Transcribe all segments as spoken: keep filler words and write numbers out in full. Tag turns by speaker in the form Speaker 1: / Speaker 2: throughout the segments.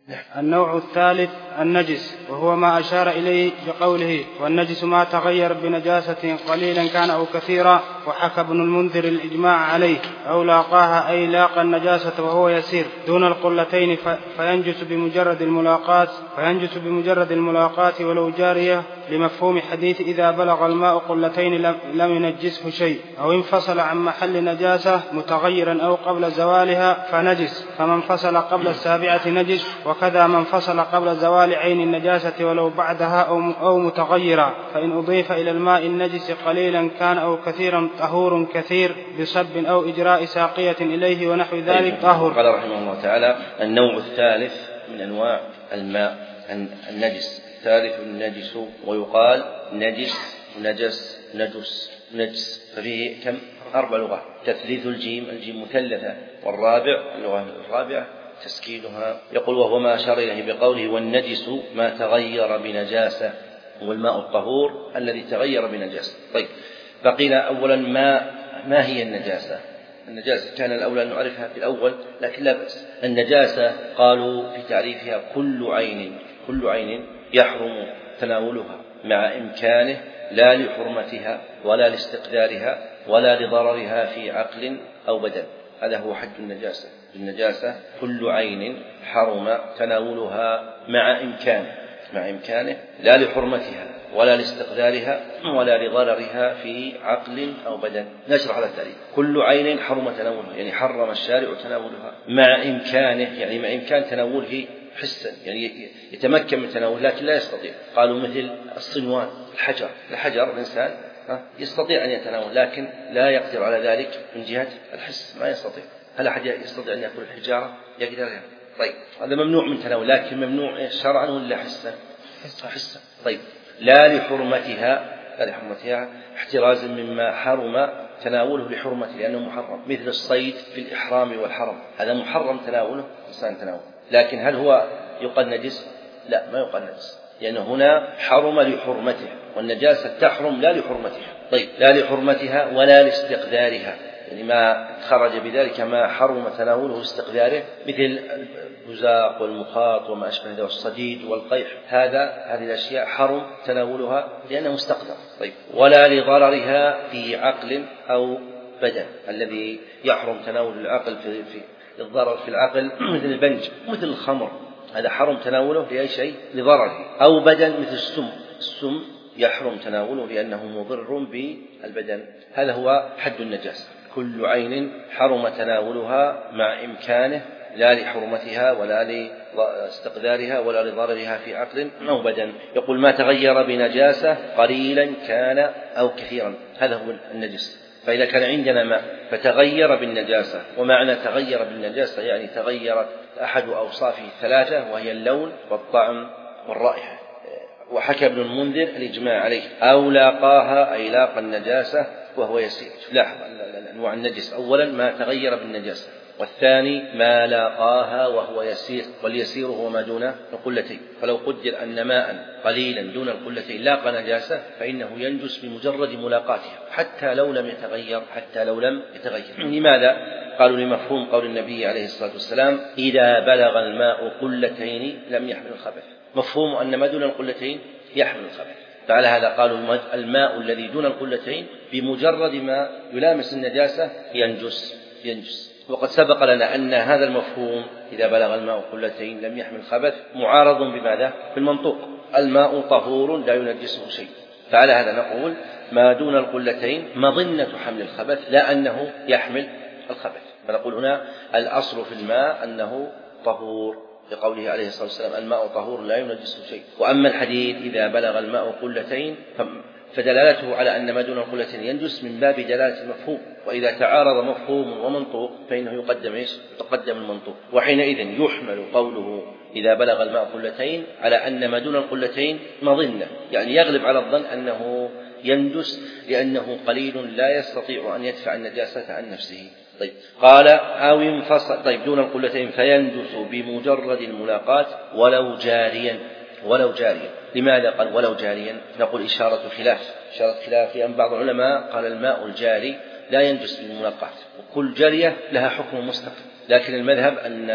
Speaker 1: النوع الثالث النجس، وهو ما أشار إليه بقوله والنجس ما تغير بنجاسة قليلا كان أو كثيرا، وحكى ابن المنذر الإجماع عليه، أو لاقاها أي لاقى النجاسة وهو يسير دون القلتين فينجس بمجرد الملاقات فينجس بمجرد الملاقات ولو جارية، لمفهوم حديث إذا بلغ الماء قلتين لم ينجسه شيء، أو انفصل عن محل نجاسة متغيرا أو قبل زوالها فنجس، فمن انفصل قبل السابعة نجس، وكذا من انفصل قبل زوال عين النجاسة ولو بعدها أو متغيرا، فإن أضيف إلى الماء النجس قليلا كان أو كثيرا طهور كثير بصب أو إجراء ساقية إليه ونحو ذلك طهور.
Speaker 2: قال رحمه الله تعالى: النوع الثالث من أنواع الماء النجس، الثالث النجس، ويقال نجس نجس نجس نجس، ففيه كم؟ أربع لغات، تثليث الجيم، الجيم مثلثة، والرابع اللغة الرابعة تسكينها. يقول: وهو ما أشار إليه بقوله والنجس ما تغير بنجاسة، هو الماء الطهور الذي تغير بنجاسة. طيب، فقيل أولا ما ما هي النجاسة؟ النجاسة كان الأولى أن نعرفها في الأول، لكن لا بأس. النجاسة قالوا في تعريفها كل عين كل عين يحرم تناولها مع إمكانه، لا لحرمتها ولا لاستقدارها ولا لضررها في عقل أو بدن. هذا هو حد النجاسة. النجاسة كل عين حرم تناولها مع إمكانه مع إمكانه لا لحرمتها ولا لاستقدارها ولا لضررها في عقل أو بدن. نشرح هذا التعريف: كل عين حرم تناولها، يعني حرم الشارع تناولها مع إمكانه، يعني مع إمكان تناوله حسا، يعني يتمكن من تناوله لكن لا يستطيع. قالوا مثل الصنوان، الحجر الحجر الإنسان يستطيع أن يتناول لكن لا يقدر على ذلك من جهة الحس، ما يستطيع. هل أحد يستطيع أن يأكل الحجارة؟ يقدر يعني. طيب، هذا ممنوع من تناول، لكن ممنوع شرعا ولا حسا؟ حسا. طيب، لا لحرمتها لا لحرمتها احترازا مما حرم تناوله لحرمته لأنه محرم، مثل الصيد في الإحرام والحرم، هذا محرم تناوله، إنسان تناوله، لكن هل هو يقال نجس؟ لا، ما يقال نجس، لأنه هنا حرم لحرمته، والنجاسة تحرم لا لحرمتها. طيب، لا لحرمتها ولا لاستقدارها، يعني ما خرج بذلك ما حرم تناوله استقداره، مثل البزاق والمخاط وما أشبه ذلك والصديد والقيح، هذا هذه الأشياء حرم تناولها لأنه مستقدر. طيب، ولا لضررها في عقل أو بدن، الذي يحرم تناول العقل في, في الضرر في العقل مثل البنج مثل الخمر، هذا حرم تناوله لأي شيء لضرره، أو بدن مثل السم السم يحرم تناوله لأنه مضر بالبدن. هذا هو حد النجاسة: كل عين حرم تناولها مع إمكانه لا لحرمتها ولا لاستقدارها ولا لضررها في عقل أو بدن. يقول: ما تغير بنجاسة قليلا كان أو كثيرا، هذا هو النجس. فإذا كان عندنا ماء فتغير بالنجاسة، ومعنى تغير بالنجاسة يعني تغيرت أحد أوصافه الثلاثة، وهي اللون والطعم والرائحة. وحكى ابن المنذر الإجماع عليه، أو لاقاها أي لاقى النجاسة وهو يسير. لاحظ أنواع النجس: أولا ما تغير بالنجاسة، والثاني ما لاقاها وهو يسير، واليسير هو ما دون القلتين. فلو قدر أن ماء قليلا دون القلتين لاقى نجاسة فإنه ينجس بمجرد ملاقاتها حتى لو لم يتغير حتى لو لم يتغير. لماذا؟ قالوا: لمفهوم قول النبي عليه الصلاة والسلام: إذا بلغ الماء قلتين لم يحمل الخبث. مفهوم أن ما دون القلتين يحمل الخبث، فعلى هذا قالوا الماء الذي دون القلتين بمجرد ما يلامس النجاسة ينجس ينجس وقد سبق لنا أن هذا المفهوم إذا بلغ الماء قلتين لم يحمل الخبث معارض بماذا؟ بالمنطوق: الماء طهور لا ينجسه شيء. فعلى هذا نقول ما دون القلتين مظنة حمل الخبث لا أنه يحمل الخبث. فنقول هنا الأصل في الماء أنه طهور، لقوله عليه الصلاة والسلام: الماء طهور لا ينجسه شيء. وأما الحديث إذا بلغ الماء قلتين فدلالته على أن ما دون القلتين ينجس من باب دلالة المفهوم، وإذا تعارض مفهوم ومنطوق فإنه يقدم إيش؟ يقدم المنطوق. وحينئذ يحمل قوله إذا بلغ الماء قلتين على أن ما دون القلتين مظنة، يعني يغلب على الظن أنه ينجس لأنه قليل لا يستطيع أن يدفع النجاسة عن نفسه. طيب، قال: أو انفصل. طيب، دون القلتين فينجس بمجرد الملاقات ولو جاريا ولو جاريا. لماذا قال ولو جاريا؟ نقول إشارة خلاف إشارة خلاف لأن بعض العلماء قال الماء الجاري لا ينجس بالملاقات، وكل جارية لها حكم مستقل، لكن المذهب أن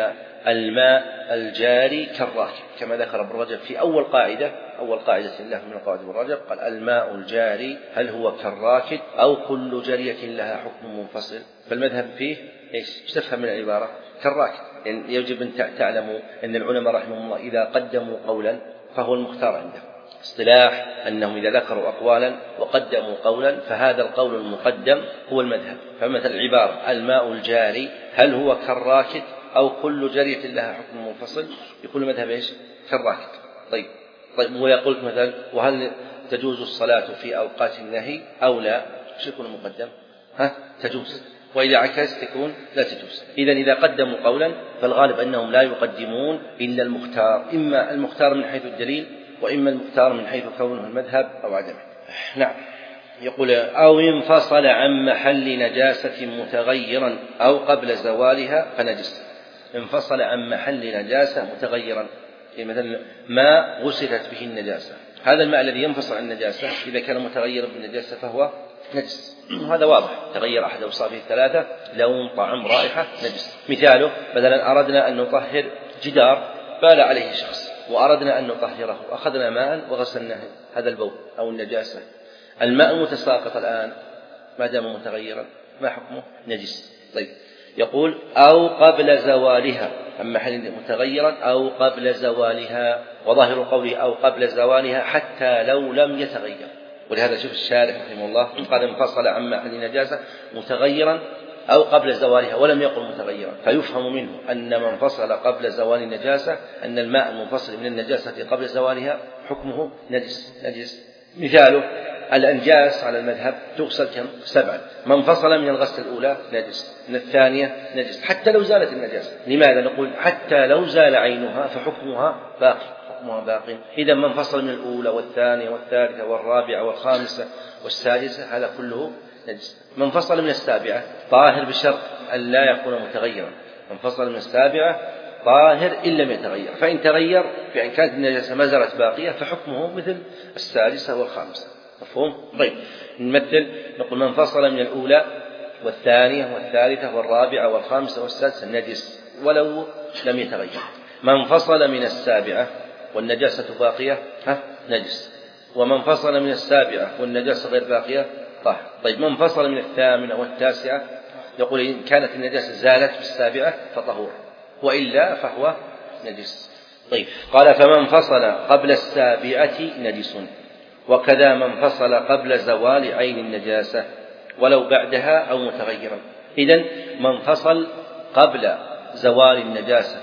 Speaker 2: الماء الجاري كالراكد، كما ذكر ابن رجب في أول قاعدة أول قاعدة له من القواعد ابن رجب، قال الماء الجاري هل هو كالراكد أو كل جرية لها حكم منفصل. فالمذهب فيه إيش؟ تفهم من العبارة كالراكد، يعني يجب أن تعلموا أن العلماء رحمهم الله إذا قدموا قولا فهو المختار عندهم، اصطلاح أنهم إذا ذكروا أقوالا وقدموا قولا فهذا القول المقدم هو المذهب. فمثل العبارة الماء الجاري هل هو كالراكد أو كل جرية لها حكم منفصل، يقول المذهب إيش؟ كالراكد. طيب طيب ويقول مثلا وهل تجوز الصلاة في أوقات النهي أو لا؟ شو يكون المقدم؟ ها تجوز، وإذا عكس تكون لا تجوز. إذا إذا قدموا قولا فالغالب أنهم لا يقدمون إلا المختار، إما المختار من حيث الدليل وإما المختار من حيث كونه المذهب أو عدمه. نعم. يقول أو انفصل عن محل نجاسة متغيرا أو قبل زوالها فنجس. انفصل عن محل نجاسة متغيرا، مثلا ماء غسلت به النجاسة، هذا الماء الذي ينفصل عن النجاسة إذا كان متغيرا بالنجاسة فهو نجس، وهذا واضح، تغير أحد أوصافه الثلاثة لون طعم رائحة نجس. مثاله مثلا أردنا أن نطهر جدار بال عليه شخص وأردنا أن نطهره، أخذنا ماء وغسلناه، هذا البول أو النجاسة. الماء المتساقط الآن ما دام متغيرا ما حكمه؟ نجس. طيب يقول أو قبل زوالها، أما محل متغيرا أو قبل زوالها، وظاهر قوله أو قبل زوالها حتى لو لم يتغير، ولهذا شوف الشارح رحمه الله قال انفصل عن محل نجاسة متغيرا أو قبل زوالها ولم يقل متغيرا، فيفهم منه أن من انفصل قبل زوال النجاسة أن الماء المنفصل من النجاسة قبل زوالها حكمه نجس. نجس مثاله الأنجاس على المذهب تغسل كم؟ سبعا، من انفصل من الغسل الأولى نجس، من الثانية نجس، حتى لو زالت النجاسة. لماذا نقول حتى لو زال عينها فحكمها باقي؟ حكمها باقي. إذا من انفصل من الأولى والثانية والثالثة والرابعة والخامسة والسادسة هذا كله نجس. من انفصل من السابعة طاهر بشرط أن لا يكون متغيرا، من انفصل من السابعة طاهر إن لم يتغير، فإن تغير بأن كانت النجاسة ما زالت باقية فحكمه مثل السادسة والخامسة. مفهوم؟ طيب نمثل نقول من انفصل من الأولى والثانية والثالثة والرابعة والخامسة والسادسة نجس ولو لم يتغير. من انفصل من السابعة والنجاسة باقية ها نجس، ومن انفصل من السابعة والنجاسة غير باقية طاهر. طيب من انفصل من الثامنة والتاسعة يقول إن كانت النجاسة زالت في السابعة فطهور، وإلا فهو نجس. طيب قال فمن انفصل قبل السابعة نجس، وكذا من انفصل قبل زوال عين النجاسة ولو بعدها أو متغيرا. إذن من انفصل قبل زوال النجاسة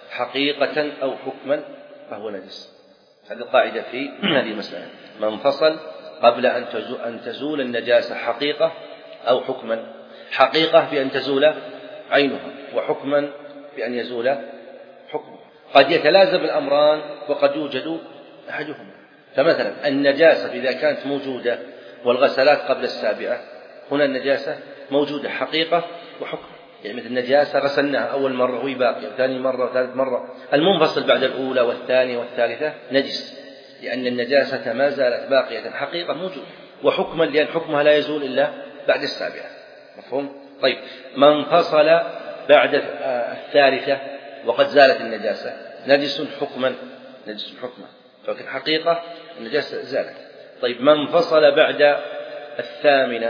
Speaker 2: حقيقة أو حكما فهو نجس. هذه القاعدة في هذه المسألة، من انفصل قبل أن تزول النجاسة حقيقة أو حكما. حقيقة بأن تزول عينها، وحكما بأن يزول حكمه. قد يتلازم الأمران وقد يوجد أحدهما. فمثلا النجاسة إذا كانت موجودة والغسلات قبل السابعة، هنا النجاسة موجودة حقيقة وحكم، يعني مثل النجاسة غسلناها أول مرة وهي باقية، ثاني مرة وثالث مرة. المنفصل بعد الأولى والثانية والثالثة نجس، لأن النجاسة ما زالت باقية حقيقة موجودة، وحكما لأن حكمها لا يزول إلا بعد السابعة. مفهوم؟ طيب من انفصل بعد الثالثة وقد زالت النجاسة نجس حكما، نجس حكما، لكن حقيقة النجاسة زالت. طيب من انفصل بعد الثامنة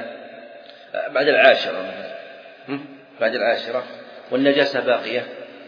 Speaker 2: بعد العاشرة مثلا، بعد العاشرة والنجاسة باقية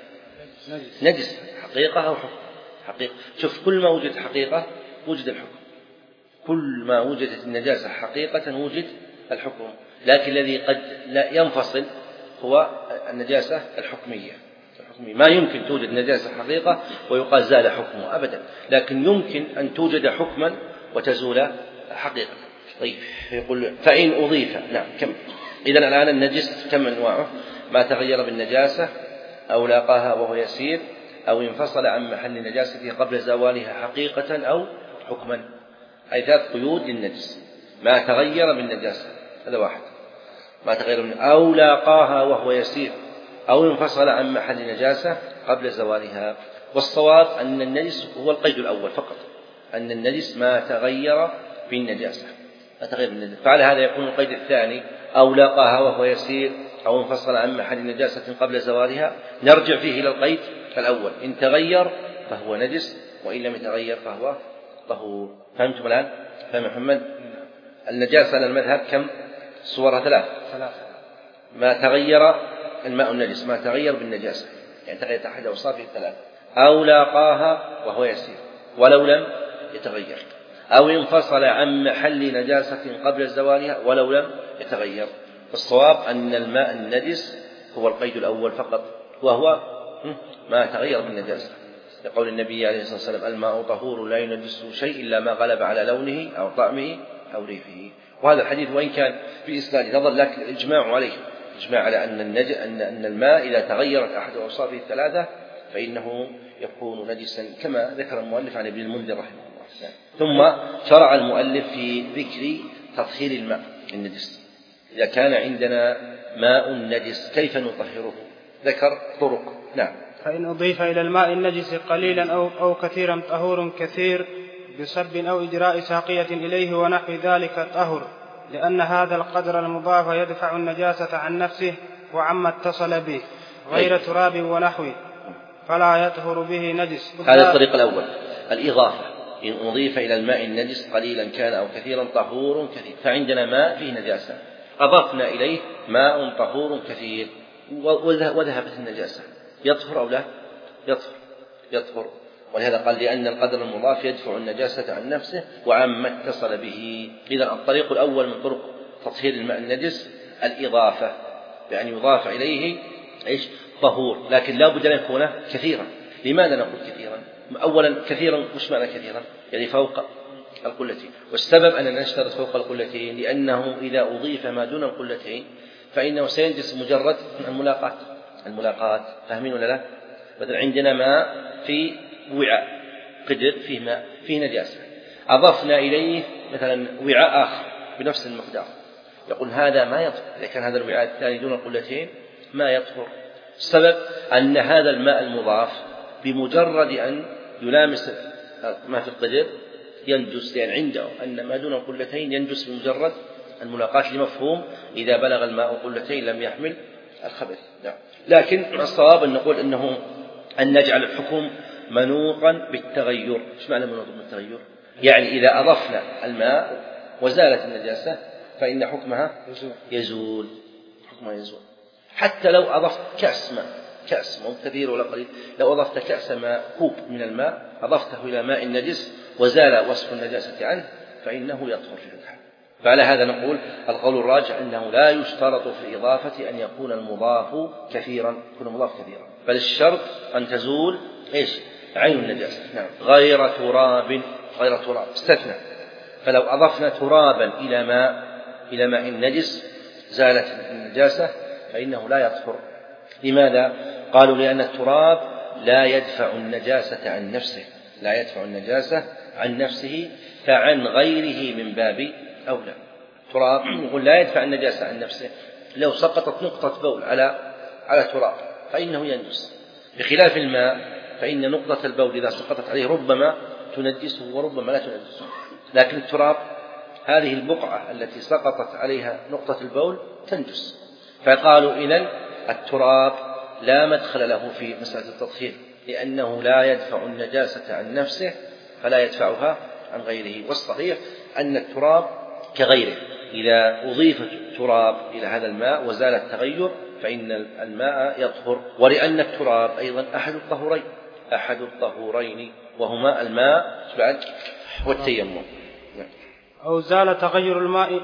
Speaker 2: نجس حقيقة أو حكم؟ حقيقة. شوف كل ما وجد حقيقة وجد الحكم، كل ما وجدت النجاسة حقيقة وجد الحكم، لكن الذي قد لا ينفصل هو النجاسة الحكمية. ما يمكن توجد نجاسة حقيقة ويقال زال حكمه أبدا، لكن يمكن أن توجد حكما وتزول حقيقة. طيب يقول فإن أضيف، نعم كم. إذن الآن النجس كم أنواعه؟ ما تغير بالنجاسة أو لاقاها وهو يسير أو انفصل عن محل النجاسة قبل زوالها حقيقة أو حكما، أي ثلاث قيود للنجس. ما تغير بالنجاسة هذا واحد، ما تغير من أو لاقاها وهو يسير أو انفصل عن محل نجاسة قبل زوالها. والصواب أن النجس هو القيد الأول فقط، أن النجس ما تغير بالنجاسة، ما تغير بالنجاسة. فعلى هذا يكون القيد الثاني أو لاقاها وهو يسير أو انفصل عن محل نجاسة قبل زوالها، نرجع فيه إلى القيد الأول، إن تغير فهو نجس، وإن لم يتغير فهو طهور. فهمتم الآن؟ فهم محمد؟ النجاسة على المذهب كم صورها؟ ثلاث. ما تغير الماء النجس، ما تغير بالنجاسة، يعني تغير أحد أوصافه الثلاث، أو لاقاها وهو يسير ولو لم يتغير، أو انفصل عن محل نجاسة قبل زوالها ولو لم يتغير. فالصواب أن الماء النجس هو القيد الأول فقط، وهو ما تغير بالنجاسة، لقول النبي عليه الصلاة والسلام: الماء طهور لا ينجسه شيء إلا ما غلب على لونه أو طعمه أو ريحه. وهذا الحديث وإن كان في إسناد نظر، لكن الإجماع عليه، الإجماع على أن, النج... أن... أن الماء إذا تغيرت أحد أوصافه الثلاثة فإنه يكون نجسا، كما ذكر المؤلف عن ابن المنذر رحمه الله. ثم شرع المؤلف في ذكر تطهير الماء النجس. إذا كان عندنا ماء نجس كيف نطهره؟ ذكر طرق. نعم.
Speaker 1: فإن أضيف إلى الماء النجس قليلا أو, أو كثيرا طهور كثير بصب أو إجراء ساقية إليه ونحو ذلك طهر، لأن هذا القدر المضاف يدفع النجاسة عن نفسه وعما اتصل به غير تراب ونحوه، فلا يطهر به نجس.
Speaker 2: هذا الطريق الأول، الإضافة. إن أضيف إلى الماء النجس قليلا كان أو كثيرا طهور كثير، فعندنا ماء فيه نجاسة أضفنا إليه ماء طهور كثير وذهبت النجاسة، يطهر أو لا؟ يطهر يطهر ولهذا قال: لأن القدر المضاف يدفع النجاسة عن نفسه وعما اتصل به. إذا الطريق الأول من طرق تطهير الماء النجس الإضافة، يعني يضاف إليه إيش؟ طهور، لكن لا بد أن يكون كثيرا. لماذا نقول كثيرا؟ أولا كثيرا مش معنى كثيرا؟ يعني فوق القلتين، والسبب أننا نشترط فوق القلتين لأنه إذا أضيف ما دون القلتين فإنه سينجس مجرد الملاقات الملاقات فاهمين ولا لا؟ مثلا عندنا ماء في وعاء قدر فيه ماء فيه نجاسة، أضفنا إليه مثلا وعاء آخر بنفس المقدار، يقول هذا ما يطهر. إذا كان هذا الوعاء الثاني دون القلتين ما يطهر. السبب أن هذا الماء المضاف بمجرد أن يلامس ما في القدر ينجس، لأن يعني عنده أن ما دون القلتين ينجس بمجرد الملاقات، لمفهوم إذا بلغ الماء قلتين لم يحمل الخبث. نعم. لكن الصواب أن نقول أنه أن نجعل الحكم منوطا بالتغير. ايش معنى منوطا بالتغير؟ يعني إذا أضفنا الماء وزالت النجاسة فإن حكمها يزول، حكمها يزول. حتى لو أضفت كأس ماء، كأس مو كثير ولا قليل، لو أضفت كأس ماء كوب من الماء أضفته إلى ماء النجس وزال وصف النجاسة عنه فإنه يطهر في الحال. فعلى هذا نقول القول الراجح أنه لا يشترط في الإضافة أن يكون المضاف كثيرا، يكون المضاف كثيرا، بل الشرط أن تزول إيش؟ عين النجاسة. نعم. غير تراب، غير تراب استثنى، فلو أضفنا ترابا إلى ماء إلى ماء النجس زالت النجاسة فإنه لا يطهر. لماذا؟ قالوا لأن التراب لا يدفع النجاسة عن نفسه، لا يدفع النجاسة عن نفسه، فعن غيره من باب أولى. تراب يقول لا يدفع النجاسة عن نفسه، لو سقطت نقطة بول على على تراب فإنه ينجس، بخلاف الماء فإن نقطة البول إذا سقطت عليه ربما تنجسه وربما لا تنجسه، لكن التراب هذه البقعة التي سقطت عليها نقطة البول تنجس. فقالوا إذن التراب لا مدخل له في مسألة التطهير، لأنه لا يدفع النجاسة عن نفسه فلا يدفعها عن غيره. والصحيح أن التراب كغيره، إذا أضيف التراب إلى هذا الماء وزال التغير فإن الماء يطهر. ولأن التراب أيضا أحد الطهورين، أحد الطهورين وهما الماء والتيمم.
Speaker 1: أو زال تغير الماء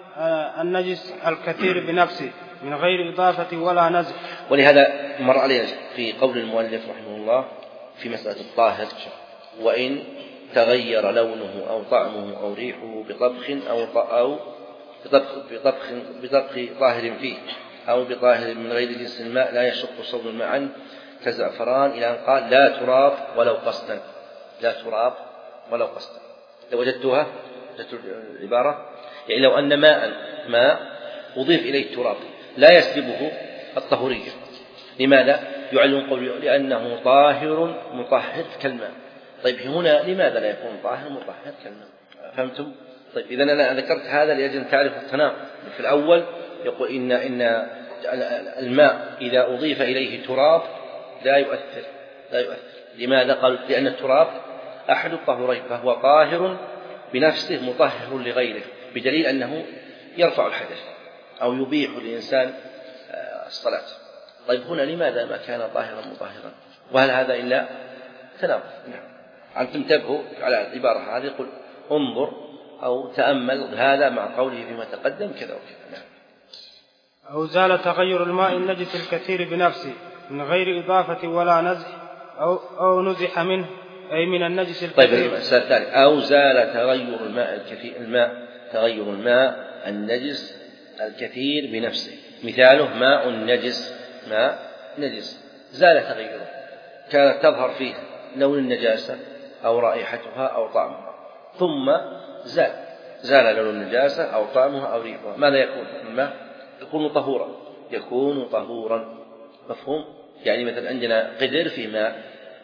Speaker 1: النجس الكثير بنفسه من غير إضافة ولا نزع.
Speaker 2: ولهذا مر علينا في قول المؤلف رحمه الله في مسألة الطاهر: وإن تغير لونه أو طعمه أو ريحه بطبخ أو أو بطبخ بطبخ بطبخ طاهر فيه أو بطاهر من غير جنس الماء لا يشق صوب الماء عنه كزعفران، إلى أن قال: لا تراب ولو قصدا، لا تراب ولو قصدا. لو وجدتها وجدت العبارة، يعني لو أن ماء ماء أضيف إليه تراب لا يسلبه الطهورية. لماذا؟ يعلم قوله لأنه طاهر مطهر كالماء. طيب هنا لماذا لا يكون طاهر مطهر كالماء؟ فهمتم؟ طيب إذن أنا ذكرت هذا لأجل تعرف التناقض. في الأول يقول إن إن الماء إذا أضيف إليه تراب لا يؤثر، لا يؤثر. لماذا؟ قالوا لأن التراب أحد الطهورين، فهو طاهر بنفسه مطهر لغيره، بدليل أنه يرفع الحدث أو يبيح للإنسان الصلاة. طيب هنا لماذا ما كان طاهرا مطهرا؟ وهل هذا إلا تناقض؟ نعم. أنتم انتبهوا على العبارة هذه، قل انظر أو تأمل هذا مع قوله فيما تقدم كذا وكذا. نعم.
Speaker 1: أو زال تغير الماء النجس الكثير بنفسه من غير إضافة ولا نزح، أو, أو نزح منه أي من النجس الكثير.
Speaker 2: طيب السؤال الثاني، أو زال تغير الماء الكثير الماء تغير الماء النجس الكثير بنفسه، مثاله ماء نجس، ماء نجس زال تغيره، كانت تظهر فيه لون النجاسة أو رائحتها أو طعمها، ثم زال زال لون النجاسة أو طعمها أو ريحها، ماذا يكون الماء؟ يكون طهورا، يكون طهورا. مفهوم؟ يعني مثلا عندنا قدر في ماء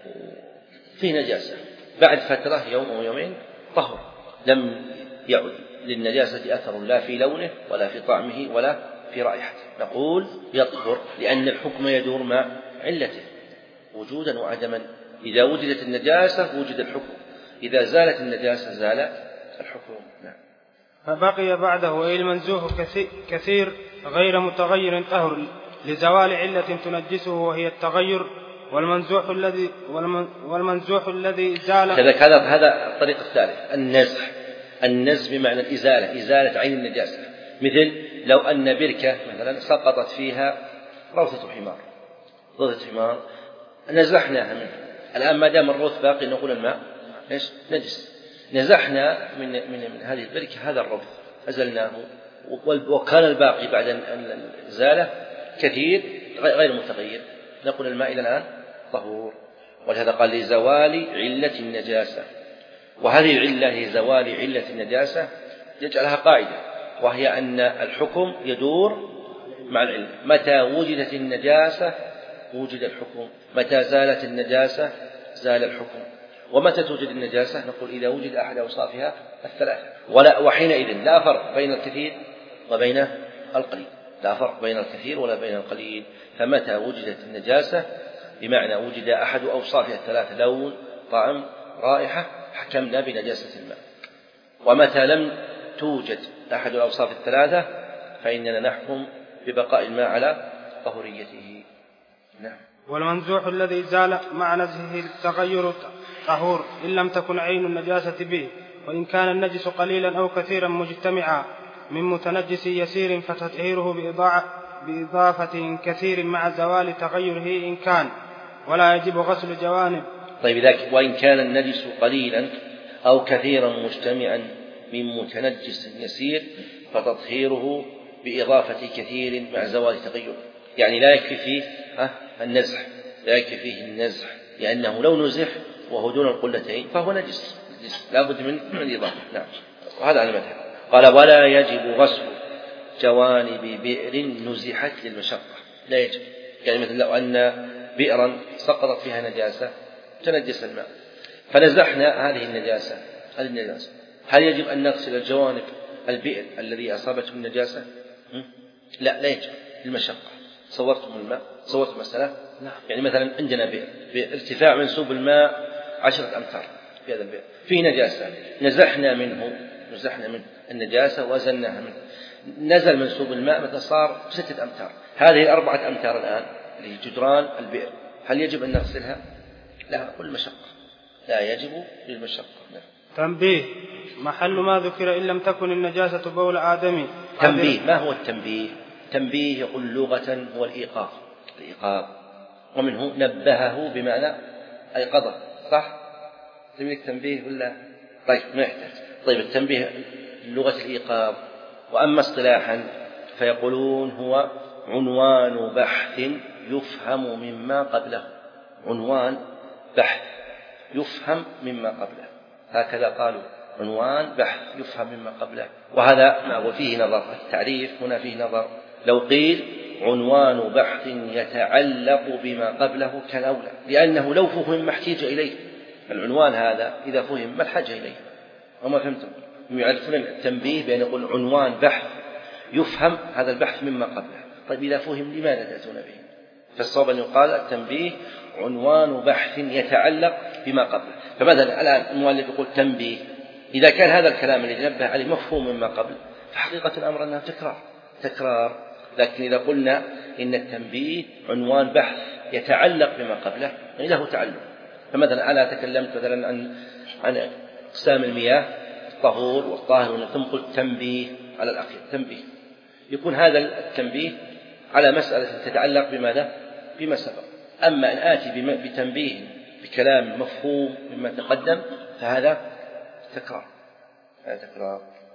Speaker 2: فيه نجاسة، بعد فترة يوم أو يومين طهر، لم يعد للنجاسة أثر لا في لونه ولا في طعمه ولا في رائحته، نقول يطهر، لأن الحكم يدور مع علته وجودا وعدما. إذا وجدت النجاسة وجد الحكم، إذا زالت النجاسة زال الحكم. نعم.
Speaker 1: فبقي بعده أي المنزوح كثير غير متغير طهر لزوال علة تنجسه وهي التغير، والمنزوح الذي والمنزوح الذي زال.
Speaker 2: هذا هذا الطريق الثالث، النزح. النزح بمعنى الإزالة، إزالة عين النجاسة. مثل لو أن بركة مثلا سقطت فيها روثة حمار، روثة حمار نزحناها منه، الآن ما دام الروث باقي نقول الماء إيش؟ نجس. نزحنا من من من هذه البركة هذا الروث، أزلناه، وكان الباقي بعد الإزالة كثير غير متغير، نقول الماء إلى الآن طهور. ولهذا قال لزوال علة النجاسة، وهذه العلة هي زوال علة النجاسة يجعلها قاعدة، وهي أن الحكم يدور مع العلة، متى وجدت النجاسة وجد الحكم، متى زالت النجاسة زال الحكم. ومتى توجد النجاسة؟ نقول إذا وجد أحد أوصافها الثلاثة، ولا وحينئذ لا فرق بين الكثير وبين القليل، لا فرق بين الكثير ولا بين القليل. فمتى وجدت النجاسة بمعنى وجد أحد أوصافها الثلاثة، لون طعم رائحة، حكمنا بنجاسة الماء. ومتى لم توجد أحد الأوصاف الثلاثة فإننا نحكم ببقاء الماء على طهوريته. نعم.
Speaker 1: والمنزوح الذي زال مع نزهه التغير طهور إن لم تكن عين النجاسة به، وإن كان النجس قليلا أو كثيرا مجتمعا من متنجس يسير فتطهيره بإضافة كثير مع زوال تغيره إن كان، ولا يجب غسل جوانب.
Speaker 2: طيب ذلك وإن كان النجس قليلا أو كثيرا مجتمعا من متنجس يسير فتطهيره بإضافة كثير مع زوال تغيره، يعني لا يكفي فيه النزح، لا يكفي فيه النزح، لأنه لو نزح وهو دون القلتين فهو نجس، لا بد من الإضافة. نعم. وهذا على المذهب. قال ولا يجب غسل جوانب بئر نزحت للمشقة، لا يجب. يعني مثل لو أن بئرا سقطت فيها نجاسة تنجس الماء فنزحنا هذه النجاسة هذه النجاسة هل يجب أن نغسل الجوانب البئر الذي أصابته النجاسة؟ لا لا يجب للمشقة. صورتم الماء، صورت المسألة. يعني مثلا عندنا بئر بارتفاع منسوب الماء عشرة أمتار، في هذا البئر في نجاسة، نزحنا منه نزحنا منه النجاسة وأزلناها منه، نزل منسوب الماء مثلا صار ستة أمتار، هذه أربعة أمتار الآن اللي هي جدران البئر، هل يجب أن نغسلها؟ لا، للمشقة، لا يجب للمشقة.
Speaker 1: تنبيه: محل ما ذكر إن لم تكن النجاسة بول آدمي.
Speaker 2: تنبيه، ما هو التنبيه؟ تنبيه يقول لغة هو الإيقاظ، الإيقاظ، ومنه نبهه بمعنى أيقظه، صح؟ تنبيه تنبيه ولا؟ طيب ما يحتاج. طيب التنبيه لغة الإيقاظ. وأما اصطلاحا فيقولون هو عنوان بحث يفهم مما قبله، عنوان بحث يفهم مما قبله، هكذا قالوا، عنوان بحث يفهم مما قبله. وهذا ما هو فيه نظر، التعريف هنا فيه نظر. لو قيل عنوان بحث يتعلق بما قبله كان أولى، لأنه لو فهم ما احتاج إليه، العنوان هذا إذا فهم ما الحاجة إليه. وما فهمتم؟ يعرفون التنبيه بأن يقول عنوان بحث يفهم هذا البحث مما قبله. طيب إذا فهم لماذا تأتون به؟ فالصواب أن يقال التنبيه عنوان بحث يتعلق بما قبله. فمثلا الآن المؤلف يقول تنبيه، إذا كان هذا الكلام الذي نبه عليه مفهوم مما قبل فحقيقة الأمر أنها تكرار تكرار لكن إذا قلنا إن التنبيه عنوان بحث يتعلق بما قبله يعني له تعلق. فمثلا أنا تكلمت مثلا عن عن أقسام المياه الطهور والطاهر ثم قلت تنبيه على الأخير تنبيه، يكون هذا التنبيه على مسألة تتعلق بماذا؟ بما سبق. أما أن آتي بتنبيه بكلام مفهوم مما تقدم فهذا تكرار هذا تكرار